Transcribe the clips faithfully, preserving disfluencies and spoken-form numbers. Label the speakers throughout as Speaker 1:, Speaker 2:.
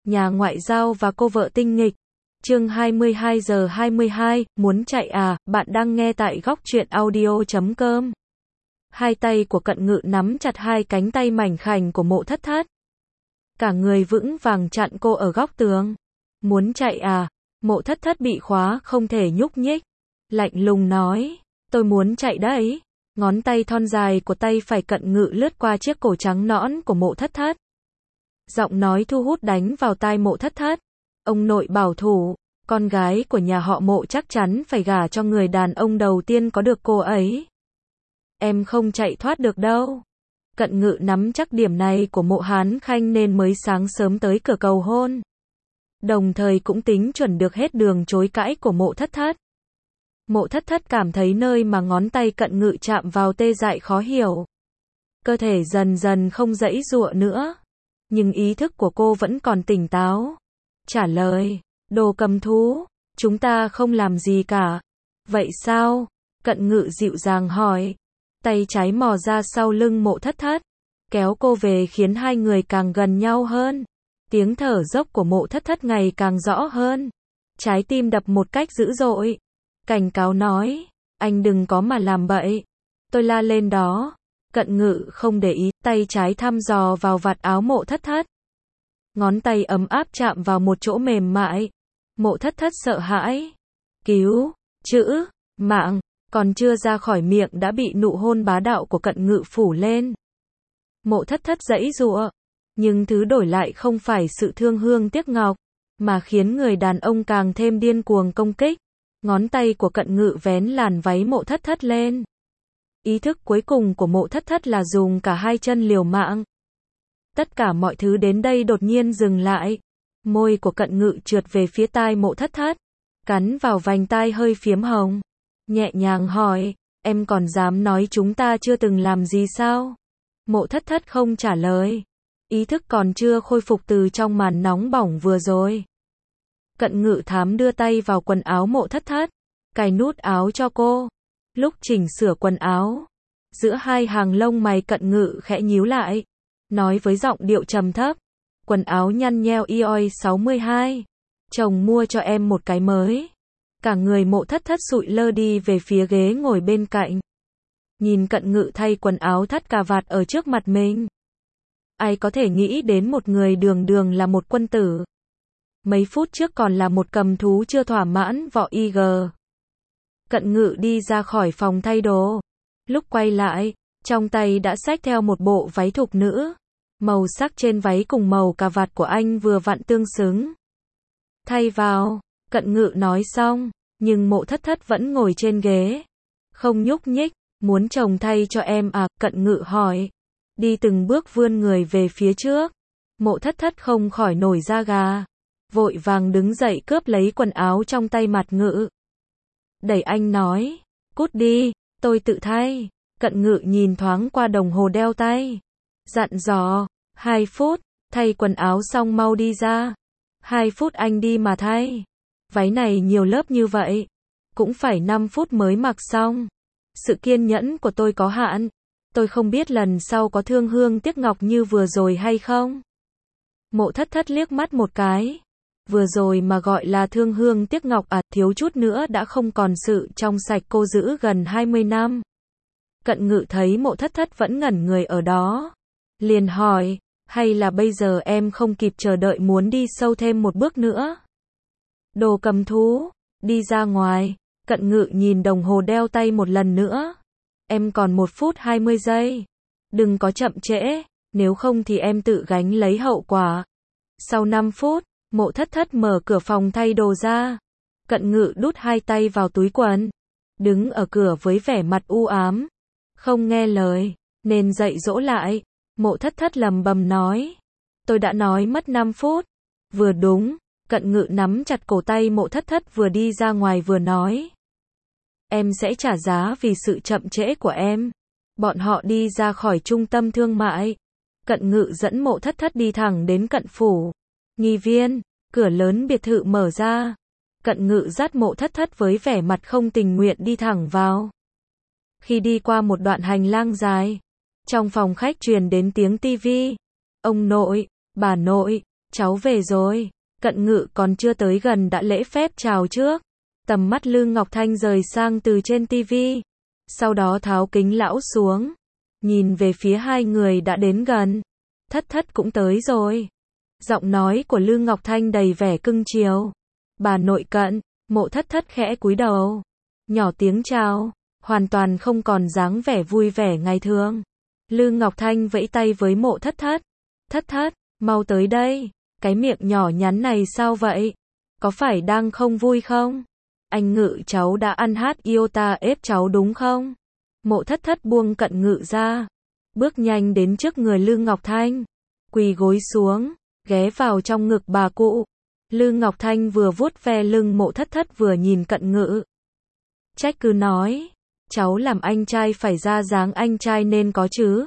Speaker 1: nhà ngoại giao và cô vợ tinh nghịch. Chương hai mươi hai giờ hai mươi hai, muốn chạy à, bạn đang nghe tại góc truyện audio chấm com. Hai tay của Cận Ngự nắm chặt hai cánh tay mảnh khảnh của Mộ Thất Thất. Cả người vững vàng chặn cô ở góc tường. Muốn chạy à? Mộ Thất Thất bị khóa không thể nhúc nhích. Lạnh lùng nói, tôi muốn chạy đấy. Ngón tay thon dài của tay phải Cận Ngự lướt qua chiếc cổ trắng nõn của Mộ Thất Thất. Giọng nói thu hút đánh vào tai Mộ Thất Thất. Ông nội bảo thủ, con gái của nhà họ Mộ chắc chắn phải gả cho người đàn ông đầu tiên có được cô ấy. Em không chạy thoát được đâu. Cận Ngự nắm chắc điểm này của Mộ Hán Khanh nên mới sáng sớm tới cửa cầu hôn. Đồng thời cũng tính chuẩn được hết đường chối cãi của Mộ Thất Thất. Mộ Thất Thất cảm thấy nơi mà ngón tay Cận Ngự chạm vào tê dại khó hiểu. Cơ thể dần dần không giãy giụa nữa. Nhưng ý thức của cô vẫn còn tỉnh táo. Trả lời, đồ cầm thú, chúng ta không làm gì cả. Vậy sao? Cận Ngự dịu dàng hỏi. Tay trái mò ra sau lưng Mộ Thất Thất, kéo cô về khiến hai người càng gần nhau hơn. Tiếng thở dốc của Mộ Thất Thất ngày càng rõ hơn. Trái tim đập một cách dữ dội. Cảnh cáo nói, anh đừng có mà làm bậy. Tôi la lên đó. Cận Ngự không để ý, tay trái thăm dò vào vạt áo Mộ Thất Thất. Ngón tay ấm áp chạm vào một chỗ mềm mại. Mộ Thất Thất sợ hãi. Cứu, chữ, mạng, còn chưa ra khỏi miệng đã bị nụ hôn bá đạo của Cận Ngự phủ lên. Mộ Thất Thất giãy giụa, nhưng thứ đổi lại không phải sự thương hương tiếc ngọc, mà khiến người đàn ông càng thêm điên cuồng công kích. Ngón tay của Cận Ngự vén làn váy Mộ Thất Thất lên. Ý thức cuối cùng của Mộ Thất Thất là dùng cả hai chân liều mạng. Tất cả mọi thứ đến đây đột nhiên dừng lại. Môi của Cận Ngự trượt về phía tai Mộ Thất Thất, cắn vào vành tai hơi phiếm hồng. Nhẹ nhàng hỏi, em còn dám nói chúng ta chưa từng làm gì sao? Mộ Thất Thất không trả lời. Ý thức còn chưa khôi phục từ trong màn nóng bỏng vừa rồi. Cận Ngự thám đưa tay vào quần áo Mộ Thất Thất, cài nút áo cho cô. Lúc chỉnh sửa quần áo, giữa hai hàng lông mày Cận Ngự khẽ nhíu lại, nói với giọng điệu trầm thấp, quần áo nhăn nheo i o i sáu mươi hai, chồng mua cho em một cái mới. Cả người Mộ Thất Thất sụi lơ đi về phía ghế ngồi bên cạnh. Nhìn Cận Ngự thay quần áo thắt cà vạt ở trước mặt mình. Ai có thể nghĩ đến một người đường đường là một quân tử. Mấy phút trước còn là một cầm thú chưa thỏa mãn vỏ i giê. Cận Ngự đi ra khỏi phòng thay đồ. Lúc quay lại, trong tay đã xách theo một bộ váy thục nữ. Màu sắc trên váy cùng màu cà vạt của anh vừa vặn tương xứng. Thay vào, Cận Ngự nói xong, nhưng Mộ Thất Thất vẫn ngồi trên ghế. Không nhúc nhích, muốn chồng thay cho em à? Cận Ngự hỏi. Đi từng bước vươn người về phía trước. Mộ Thất Thất không khỏi nổi da gà. Vội vàng đứng dậy cướp lấy quần áo trong tay Mặt Ngự. Đẩy anh nói, cút đi, tôi tự thay. Cận Ngự nhìn thoáng qua đồng hồ đeo tay. Dặn dò, hai phút, thay quần áo xong mau đi ra. Hai phút anh đi mà thay. Váy này nhiều lớp như vậy, cũng phải năm phút mới mặc xong. Sự kiên nhẫn của tôi có hạn. Tôi không biết lần sau có thương hương tiếc ngọc như vừa rồi hay không. Mộ Thất Thất liếc mắt một cái. Vừa rồi mà gọi là thương hương tiếc ngọc à, thiếu chút nữa đã không còn sự trong sạch cô giữ gần hai mươi năm. Cận Ngự thấy Mộ Thất Thất vẫn ngẩn người ở đó. Liền hỏi, hay là bây giờ em không kịp chờ đợi muốn đi sâu thêm một bước nữa? Đồ cầm thú, đi ra ngoài. Cận Ngự nhìn đồng hồ đeo tay một lần nữa. Em còn một phút hai mươi giây. Đừng có chậm trễ, nếu không thì em tự gánh lấy hậu quả. Sau năm phút, Mộ Thất Thất mở cửa phòng thay đồ ra. Cận Ngự đút hai tay vào túi quần, đứng ở cửa với vẻ mặt u ám. Không nghe lời, nên dạy dỗ lại. Mộ Thất Thất lầm bầm nói. Tôi đã nói mất năm phút. Vừa đúng, Cận Ngự nắm chặt cổ tay Mộ Thất Thất vừa đi ra ngoài vừa nói. Em sẽ trả giá vì sự chậm trễ của em. Bọn họ đi ra khỏi trung tâm thương mại. Cận Ngự dẫn Mộ Thất Thất đi thẳng đến Cận phủ. Nghi viên, cửa lớn biệt thự mở ra. Cận Ngự dắt Mộ Thất Thất với vẻ mặt không tình nguyện đi thẳng vào. Khi đi qua một đoạn hành lang dài, trong phòng khách truyền đến tiếng tivi. Ông nội, bà nội, cháu về rồi. Cận Ngự còn chưa tới gần đã lễ phép chào trước. Tầm mắt Lư Ngọc Thanh rời sang từ trên tivi. Sau đó tháo kính lão xuống. Nhìn về phía hai người đã đến gần. Thất thất cũng tới rồi. Giọng nói của Lư Ngọc Thanh đầy vẻ cưng chiều. Bà nội Cận, Mộ Thất Thất khẽ cúi đầu. Nhỏ tiếng chào. Hoàn toàn không còn dáng vẻ vui vẻ ngày thường. Lư Ngọc Thanh vẫy tay với Mộ Thất Thất. Thất Thất, mau tới đây. Cái miệng nhỏ nhắn này sao vậy? Có phải đang không vui không? Anh Ngự cháu đã ăn hát iota ép cháu đúng không? Mộ Thất Thất buông Cận Ngự ra. Bước nhanh đến trước người Lư Ngọc Thanh. Quỳ gối xuống, ghé vào trong ngực bà cụ. Lư Ngọc Thanh vừa vuốt ve lưng Mộ Thất Thất vừa nhìn Cận Ngự. Trách cứ nói. Cháu làm anh trai phải ra dáng anh trai nên có chứ.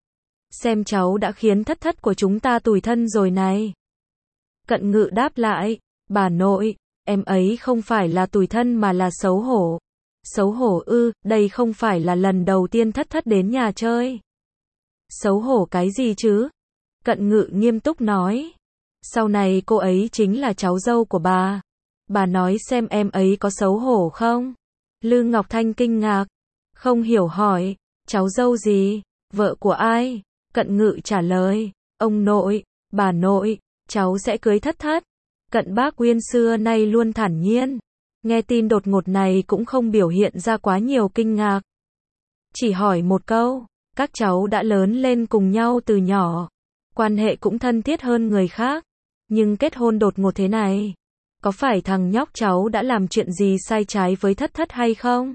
Speaker 1: Xem cháu đã khiến Thất Thất của chúng ta tủi thân rồi này. Cận Ngự đáp lại. Bà nội, em ấy không phải là tủi thân mà là xấu hổ. Xấu hổ ư, đây không phải là lần đầu tiên Thất Thất đến nhà chơi. Xấu hổ cái gì chứ? Cận Ngự nghiêm túc nói. Sau này cô ấy chính là cháu dâu của bà. Bà nói xem em ấy có xấu hổ không? Lư Ngọc Thanh kinh ngạc. Không hiểu hỏi. Cháu dâu gì? Vợ của ai? Cận Ngự trả lời. Ông nội, bà nội, cháu sẽ cưới Thất Thất. Cận Bác Uyên xưa nay luôn thản nhiên. Nghe tin đột ngột này cũng không biểu hiện ra quá nhiều kinh ngạc. Chỉ hỏi một câu. Các cháu đã lớn lên cùng nhau từ nhỏ. Quan hệ cũng thân thiết hơn người khác. Nhưng kết hôn đột ngột thế này. Có phải thằng nhóc cháu đã làm chuyện gì sai trái với Thất Thất hay không?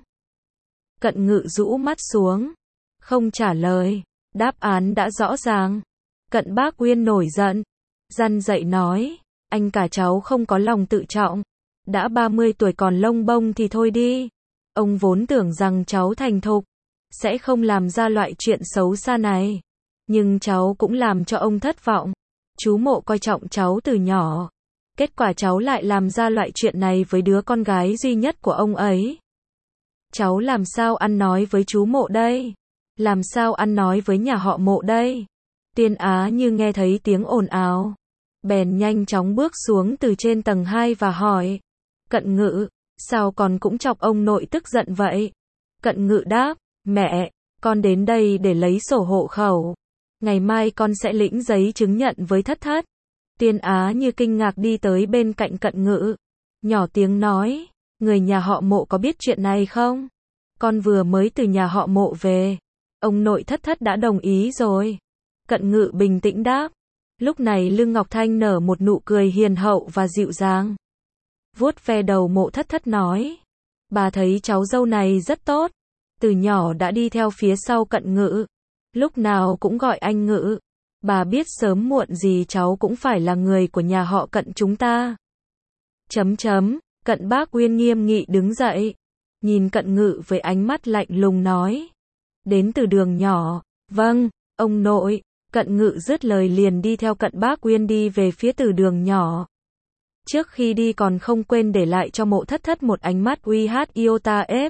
Speaker 1: Cận Ngự rũ mắt xuống. Không trả lời. Đáp án đã rõ ràng. Cận Bác Uyên nổi giận. Răn dậy nói. Anh cả cháu không có lòng tự trọng. Đã ba mươi tuổi còn lông bông thì thôi đi. Ông vốn tưởng rằng cháu thành thục. Sẽ không làm ra loại chuyện xấu xa này. Nhưng cháu cũng làm cho ông thất vọng. Chú Mộ coi trọng cháu từ nhỏ. Kết quả cháu lại làm ra loại chuyện này với đứa con gái duy nhất của ông ấy. Cháu làm sao ăn nói với chú Mộ đây? Làm sao ăn nói với nhà họ Mộ đây? Tiên Á như nghe thấy tiếng ồn ào. Bèn nhanh chóng bước xuống từ trên tầng hai và hỏi. Cận Ngự, sao con cũng chọc ông nội tức giận vậy? Cận Ngự đáp. Mẹ, con đến đây để lấy sổ hộ khẩu. Ngày mai con sẽ lĩnh giấy chứng nhận với Thất Thất. Tiên Á như kinh ngạc đi tới bên cạnh Cận Ngự. Nhỏ tiếng nói. Người nhà họ Mộ có biết chuyện này không? Con vừa mới từ nhà họ Mộ về. Ông nội Thất Thất đã đồng ý rồi. Cận Ngự bình tĩnh đáp. Lúc này Lư Ngọc Thanh nở một nụ cười hiền hậu và dịu dàng. Vuốt ve đầu Mộ Thất Thất nói. Bà thấy cháu dâu này rất tốt. Từ nhỏ đã đi theo phía sau Cận Ngự. Lúc nào cũng gọi anh Ngự. Bà biết sớm muộn gì cháu cũng phải là người của nhà họ Cận chúng ta. Chấm chấm, Cận Bác Uyên nghiêm nghị đứng dậy. Nhìn Cận Ngự với ánh mắt lạnh lùng nói. Đến từ đường nhỏ. Vâng, ông nội. Cận Ngự dứt lời liền đi theo Cận Bác Uyên đi về phía từ đường nhỏ. Trước khi đi còn không quên để lại cho Mộ Thất Thất một ánh mắt uy hát iota ép.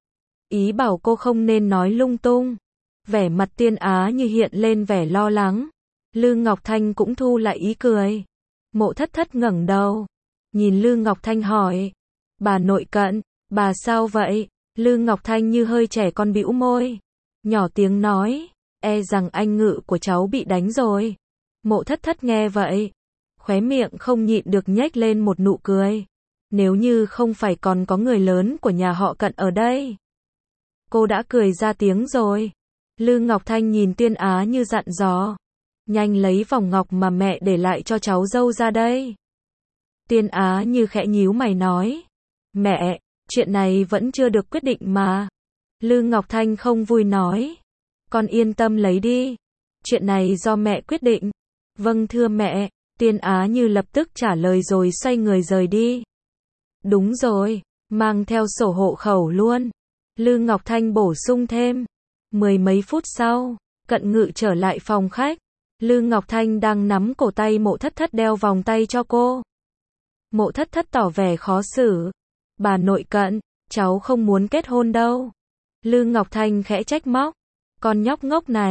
Speaker 1: Ý bảo cô không nên nói lung tung. Vẻ mặt Tiên Á như hiện lên vẻ lo lắng. Lư Ngọc Thanh cũng thu lại ý cười. Mộ Thất Thất ngẩng đầu. Nhìn Lư Ngọc Thanh hỏi. Bà nội Cận, bà sao vậy? Lư Ngọc Thanh như hơi trẻ con bĩu môi. Nhỏ tiếng nói. E rằng anh Ngự của cháu bị đánh rồi. Mộ Thất Thất nghe vậy. Khóe miệng không nhịn được nhếch lên một nụ cười. Nếu như không phải còn có người lớn của nhà họ Cận ở đây. Cô đã cười ra tiếng rồi. Lư Ngọc Thanh nhìn Tiên Á như dặn dò. Nhanh lấy vòng ngọc mà mẹ để lại cho cháu dâu ra đây. Tiên Á như khẽ nhíu mày nói. Mẹ, chuyện này vẫn chưa được quyết định mà. Lư Ngọc Thanh không vui nói. Con yên tâm lấy đi. Chuyện này do mẹ quyết định. Vâng thưa mẹ. Tiên Á như lập tức trả lời rồi xoay người rời đi. Đúng rồi, mang theo sổ hộ khẩu luôn. Lư Ngọc Thanh bổ sung thêm. Mười mấy phút sau, Cận Ngự trở lại phòng khách. Lư Ngọc Thanh đang nắm cổ tay Mộ Thất Thất đeo vòng tay cho cô. Mộ Thất Thất tỏ vẻ khó xử. Bà nội Cận, cháu không muốn kết hôn đâu. Lư Ngọc Thanh khẽ trách móc. Con nhóc ngốc này,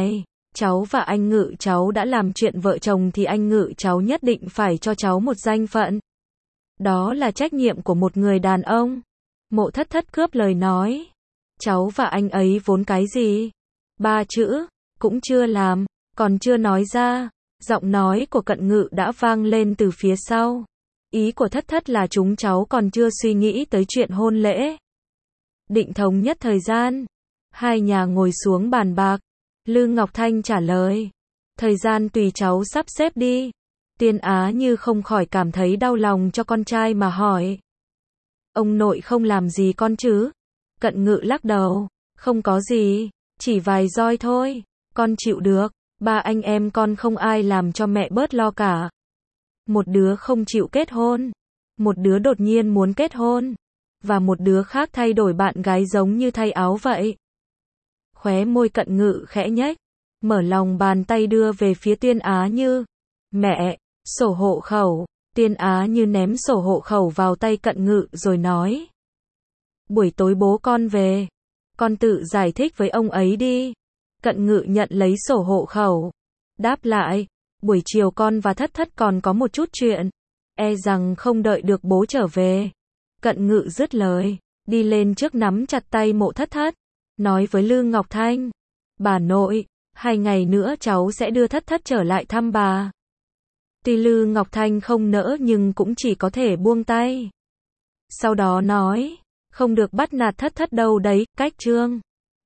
Speaker 1: Cháu và anh Ngự cháu đã làm chuyện vợ chồng thì anh Ngự cháu nhất định phải cho cháu một danh phận. Đó là trách nhiệm của một người đàn ông. Mộ Thất Thất cướp lời nói. Cháu và anh ấy vốn cái gì? Ba chữ, cũng chưa làm, còn chưa nói ra. Giọng nói của Cận Ngự đã vang lên từ phía sau. Ý của Thất Thất là chúng cháu còn chưa suy nghĩ tới chuyện hôn lễ. Định thống nhất thời gian. Hai nhà ngồi xuống bàn bạc. Lư Ngọc Thanh trả lời. Thời gian tùy cháu sắp xếp đi. Tiên Á Như không khỏi cảm thấy đau lòng cho con trai mà hỏi. Ông nội không làm gì con chứ? Cận Ngự lắc đầu. Không có gì, chỉ vài roi thôi. Con chịu được. Ba anh em con không ai làm cho mẹ bớt lo cả. Một đứa không chịu kết hôn. Một đứa đột nhiên muốn kết hôn. Và một đứa khác thay đổi bạn gái giống như thay áo vậy. Khóe môi Cận Ngự khẽ nhếch. Mở lòng bàn tay đưa về phía Tiên Á Như. Mẹ, sổ hộ khẩu. Tiên Á Như ném sổ hộ khẩu vào tay Cận Ngự rồi nói. Buổi tối bố con về. Con tự giải thích với ông ấy đi. Cận Ngự nhận lấy sổ hộ khẩu. Đáp lại. Buổi chiều con và Thất Thất còn có một chút chuyện. E rằng không đợi được bố trở về. Cận Ngự dứt lời. Đi lên trước nắm chặt tay Mộ Thất Thất. Nói với Lư Ngọc Thanh. Bà nội, hai ngày nữa cháu sẽ đưa Thất Thất trở lại thăm bà. Tuy Lư Ngọc Thanh không nỡ nhưng cũng chỉ có thể buông tay. Sau đó nói. Không được bắt nạt Thất Thất đâu đấy, cách chương.